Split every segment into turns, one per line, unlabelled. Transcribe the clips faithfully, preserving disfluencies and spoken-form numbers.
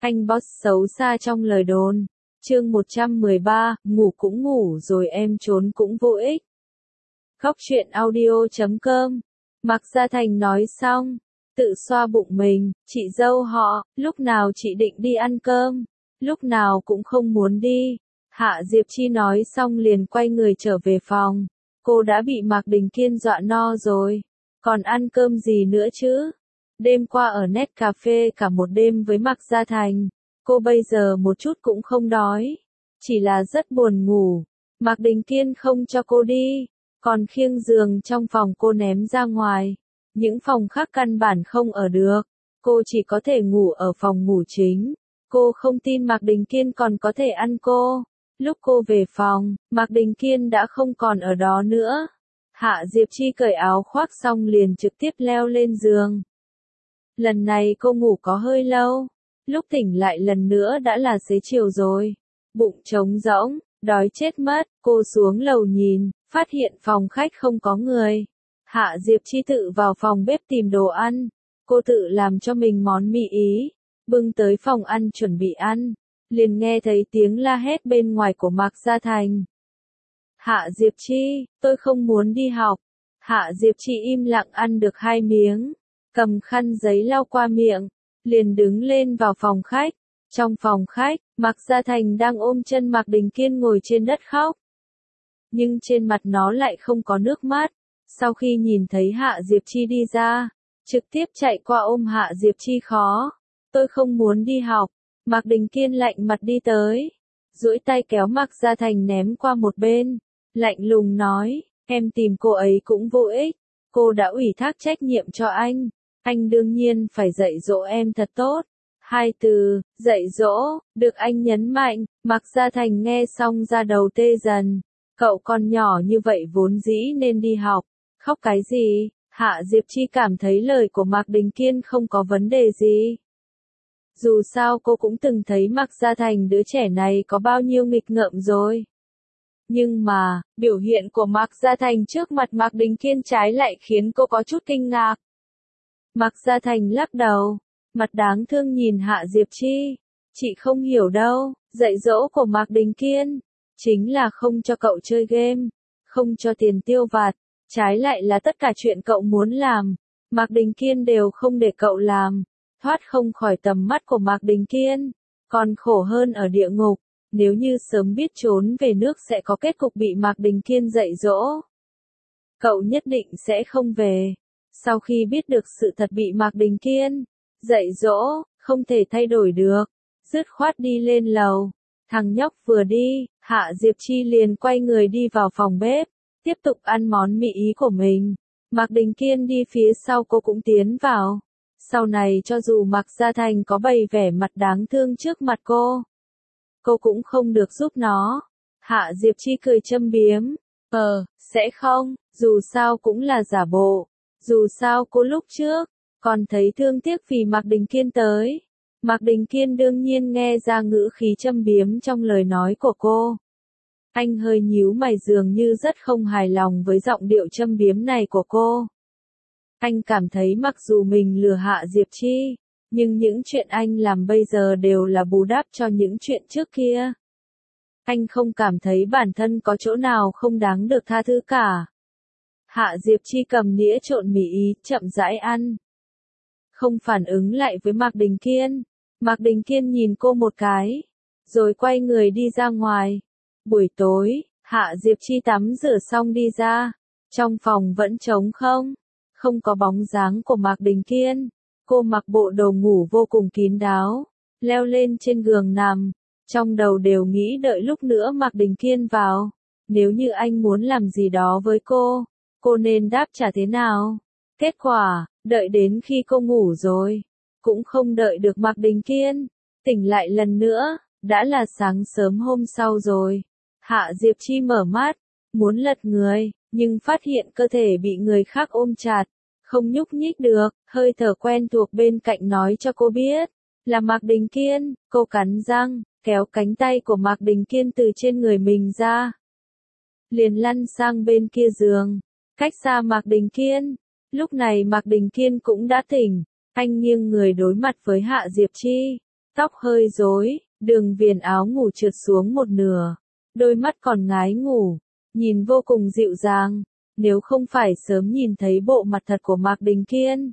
Anh boss xấu xa trong lời đồn. Chương một trăm mười ba, ngủ cũng ngủ rồi em trốn cũng vô ích. Góc truyện audio chấm com. Mạc Gia Thành nói xong, tự xoa bụng mình, chị dâu họ, lúc nào chị định đi ăn cơm, lúc nào cũng không muốn đi. Hạ Diệp Chi nói xong liền quay người trở về phòng. Cô đã bị Mạc Đình Kiên dọa no rồi, còn ăn cơm gì nữa chứ? Đêm qua ở net cà phê cả một đêm với Mạc Gia Thành, cô bây giờ một chút cũng không đói, chỉ là rất buồn ngủ. Mạc Đình Kiên không cho cô đi, còn khiêng giường trong phòng cô ném ra ngoài. Những phòng khác căn bản không ở được, cô chỉ có thể ngủ ở phòng ngủ chính. Cô không tin Mạc Đình Kiên còn có thể ăn cô. Lúc cô về phòng, Mạc Đình Kiên đã không còn ở đó nữa. Hạ Diệp Chi cởi áo khoác xong liền trực tiếp leo lên giường. Lần này cô ngủ có hơi lâu, lúc tỉnh lại lần nữa đã là xế chiều rồi. Bụng trống rỗng, đói chết mất, cô xuống lầu nhìn, phát hiện phòng khách không có người. Hạ Diệp Chi tự vào phòng bếp tìm đồ ăn, cô tự làm cho mình món mì Ý, bưng tới phòng ăn chuẩn bị ăn, liền nghe thấy tiếng la hét bên ngoài của Mạc Gia Thành. Hạ Diệp Chi, tôi không muốn đi học. Hạ Diệp Chi im lặng ăn được hai miếng, cầm khăn giấy lau qua miệng, liền đứng lên vào phòng khách. Trong phòng khách, Mạc Gia Thành đang ôm chân Mạc Đình Kiên ngồi trên đất khóc. Nhưng trên mặt nó lại không có nước mắt. Sau khi nhìn thấy Hạ Diệp Chi đi ra, trực tiếp chạy qua ôm Hạ Diệp Chi khó. Tôi không muốn đi học. Mạc Đình Kiên lạnh mặt đi tới, duỗi tay kéo Mạc Gia Thành ném qua một bên, lạnh lùng nói, em tìm cô ấy cũng vô ích, cô đã ủy thác trách nhiệm cho anh, anh đương nhiên phải dạy dỗ em thật tốt. Hai từ, dạy dỗ, được anh nhấn mạnh. Mạc Gia Thành nghe xong da đầu tê dần, cậu còn nhỏ như vậy vốn dĩ nên đi học, khóc cái gì? Hạ Diệp Chi cảm thấy lời của Mạc Đình Kiên không có vấn đề gì. Dù sao cô cũng từng thấy Mạc Gia Thành đứa trẻ này có bao nhiêu nghịch ngợm rồi. Nhưng mà, biểu hiện của Mạc Gia Thành trước mặt Mạc Đình Kiên trái lại khiến cô có chút kinh ngạc. Mạc Gia Thành lắc đầu, mặt đáng thương nhìn Hạ Diệp Chi. Chị không hiểu đâu, dạy dỗ của Mạc Đình Kiên, chính là không cho cậu chơi game, không cho tiền tiêu vặt, trái lại là tất cả chuyện cậu muốn làm, Mạc Đình Kiên đều không để cậu làm. Thoát không khỏi tầm mắt của Mạc Đình Kiên, còn khổ hơn ở địa ngục, nếu như sớm biết trốn về nước sẽ có kết cục bị Mạc Đình Kiên dạy dỗ. Cậu nhất định sẽ không về. Sau khi biết được sự thật bị Mạc Đình Kiên dạy dỗ, không thể thay đổi được, dứt khoát đi lên lầu. Thằng nhóc vừa đi, Hạ Diệp Chi liền quay người đi vào phòng bếp, tiếp tục ăn món mì Ý của mình. Mạc Đình Kiên đi phía sau cô cũng tiến vào. Sau này cho dù Mạc Gia Thành có bày vẻ mặt đáng thương trước mặt cô, cô cũng không được giúp nó. Hạ Diệp Chi cười châm biếm, ờ, sẽ không, dù sao cũng là giả bộ. Dù sao cô lúc trước, còn thấy thương tiếc vì Mạc Đình Kiên tới. Mạc Đình Kiên đương nhiên nghe ra ngữ khí châm biếm trong lời nói của cô. Anh hơi nhíu mày dường như rất không hài lòng với giọng điệu châm biếm này của cô. Anh cảm thấy mặc dù mình lừa Hạ Diệp Chi, nhưng những chuyện anh làm bây giờ đều là bù đắp cho những chuyện trước kia. Anh không cảm thấy bản thân có chỗ nào không đáng được tha thứ cả. Hạ Diệp Chi cầm đĩa trộn mì Ý, chậm rãi ăn. Không phản ứng lại với Mạc Đình Kiên. Mạc Đình Kiên nhìn cô một cái, rồi quay người đi ra ngoài. Buổi tối, Hạ Diệp Chi tắm rửa xong đi ra. Trong phòng vẫn trống không. Không có bóng dáng của Mạc Đình Kiên. Cô mặc bộ đồ ngủ vô cùng kín đáo, leo lên trên giường nằm, trong đầu đều nghĩ đợi lúc nữa Mạc Đình Kiên vào, nếu như anh muốn làm gì đó với cô, cô nên đáp trả thế nào? Kết quả, đợi đến khi cô ngủ rồi, cũng không đợi được Mạc Đình Kiên tỉnh lại lần nữa, đã là sáng sớm hôm sau rồi. Hạ Diệp Chi mở mắt, muốn lật người, nhưng phát hiện cơ thể bị người khác ôm chặt, không nhúc nhích được. Hơi thở quen thuộc bên cạnh nói cho cô biết là Mạc Đình Kiên. Cô cắn răng, kéo cánh tay của Mạc Đình Kiên từ trên người mình ra, liền lăn sang bên kia giường, cách xa Mạc Đình Kiên. Lúc này Mạc Đình Kiên cũng đã tỉnh, anh nghiêng người đối mặt với Hạ Diệp Chi, tóc hơi rối, đường viền áo ngủ trượt xuống một nửa, đôi mắt còn ngái ngủ, nhìn vô cùng dịu dàng, nếu không phải sớm nhìn thấy bộ mặt thật của Mạc Đình Kiên.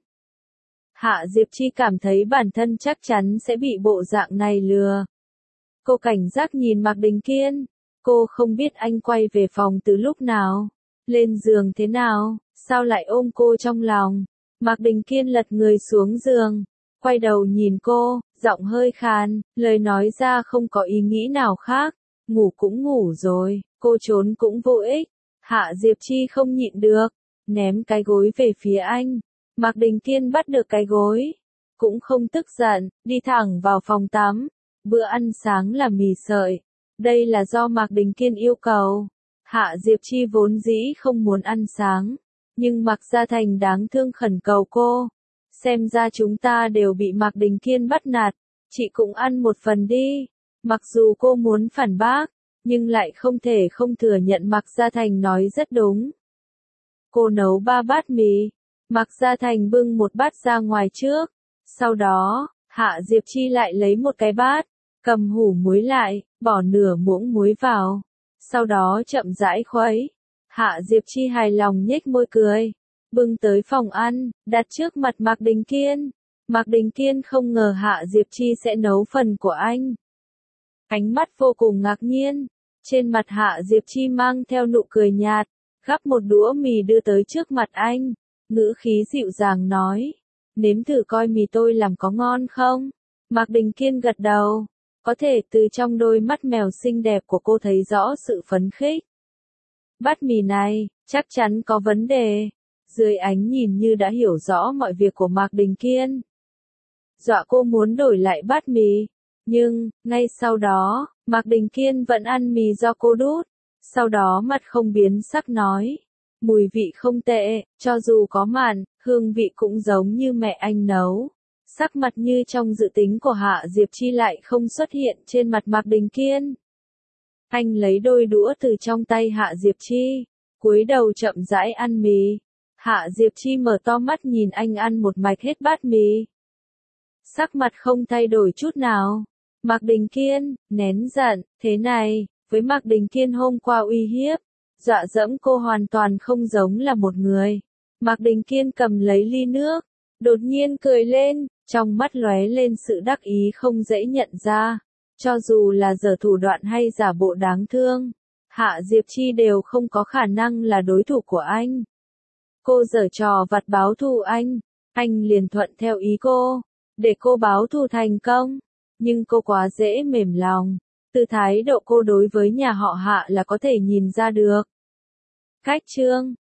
Hạ Diệp Chi cảm thấy bản thân chắc chắn sẽ bị bộ dạng này lừa. Cô cảnh giác nhìn Mạc Đình Kiên, cô không biết anh quay về phòng từ lúc nào, lên giường thế nào, sao lại ôm cô trong lòng. Mạc Đình Kiên lật người xuống giường, quay đầu nhìn cô, giọng hơi khàn, lời nói ra không có ý nghĩ nào khác, ngủ cũng ngủ rồi, cô trốn cũng vô ích. Hạ Diệp Chi không nhịn được, ném cái gối về phía anh. Mạc Đình Kiên bắt được cái gối, cũng không tức giận, đi thẳng vào phòng tắm. Bữa ăn sáng là mì sợi, đây là do Mạc Đình Kiên yêu cầu. Hạ Diệp Chi vốn dĩ không muốn ăn sáng, nhưng Mạc Gia Thành đáng thương khẩn cầu cô. Xem ra chúng ta đều bị Mạc Đình Kiên bắt nạt, chị cũng ăn một phần đi. Mặc dù cô muốn phản bác, nhưng lại không thể không thừa nhận Mạc Gia Thành nói rất đúng. Cô nấu ba bát mì, Mạc Gia Thành bưng một bát ra ngoài trước, sau đó, Hạ Diệp Chi lại lấy một cái bát, cầm hủ muối lại, bỏ nửa muỗng muối vào, sau đó chậm rãi khuấy. Hạ Diệp Chi hài lòng nhếch môi cười, bưng tới phòng ăn, đặt trước mặt Mạc Đình Kiên. Mạc Đình Kiên không ngờ Hạ Diệp Chi sẽ nấu phần của anh. Ánh mắt vô cùng ngạc nhiên, trên mặt Hạ Diệp Chi mang theo nụ cười nhạt, gắp một đũa mì đưa tới trước mặt anh, ngữ khí dịu dàng nói, nếm thử coi mì tôi làm có ngon không? Mạc Đình Kiên gật đầu, có thể từ trong đôi mắt mèo xinh đẹp của cô thấy rõ sự phấn khích. Bát mì này, chắc chắn có vấn đề. Dưới ánh nhìn như đã hiểu rõ mọi việc của Mạc Đình Kiên. Dọa cô muốn đổi lại bát mì. Nhưng, ngay sau đó, Mạc Đình Kiên vẫn ăn mì do cô đút. Sau đó mặt không biến sắc nói. Mùi vị không tệ, cho dù có mặn, hương vị cũng giống như mẹ anh nấu. Sắc mặt như trong dự tính của Hạ Diệp Chi lại không xuất hiện trên mặt Mạc Đình Kiên. Anh lấy đôi đũa từ trong tay Hạ Diệp Chi, cúi đầu chậm rãi ăn mì. Hạ Diệp Chi mở to mắt nhìn anh ăn một mạch hết bát mì. Sắc mặt không thay đổi chút nào. Mạc Đình Kiên, nén giận, thế này, với Mạc Đình Kiên hôm qua uy hiếp, dọa dẫm cô hoàn toàn không giống là một người. Mạc Đình Kiên cầm lấy ly nước, đột nhiên cười lên, trong mắt lóe lên sự đắc ý không dễ nhận ra. Cho dù là giở thủ đoạn hay giả bộ đáng thương, Hạ Diệp Chi đều không có khả năng là đối thủ của anh. Cô giở trò vặt báo thù anh, anh liền thuận theo ý cô, để cô báo thù thành công. Nhưng cô quá dễ mềm lòng, từ thái độ cô đối với nhà họ Hạ là có thể nhìn ra được. Cách chương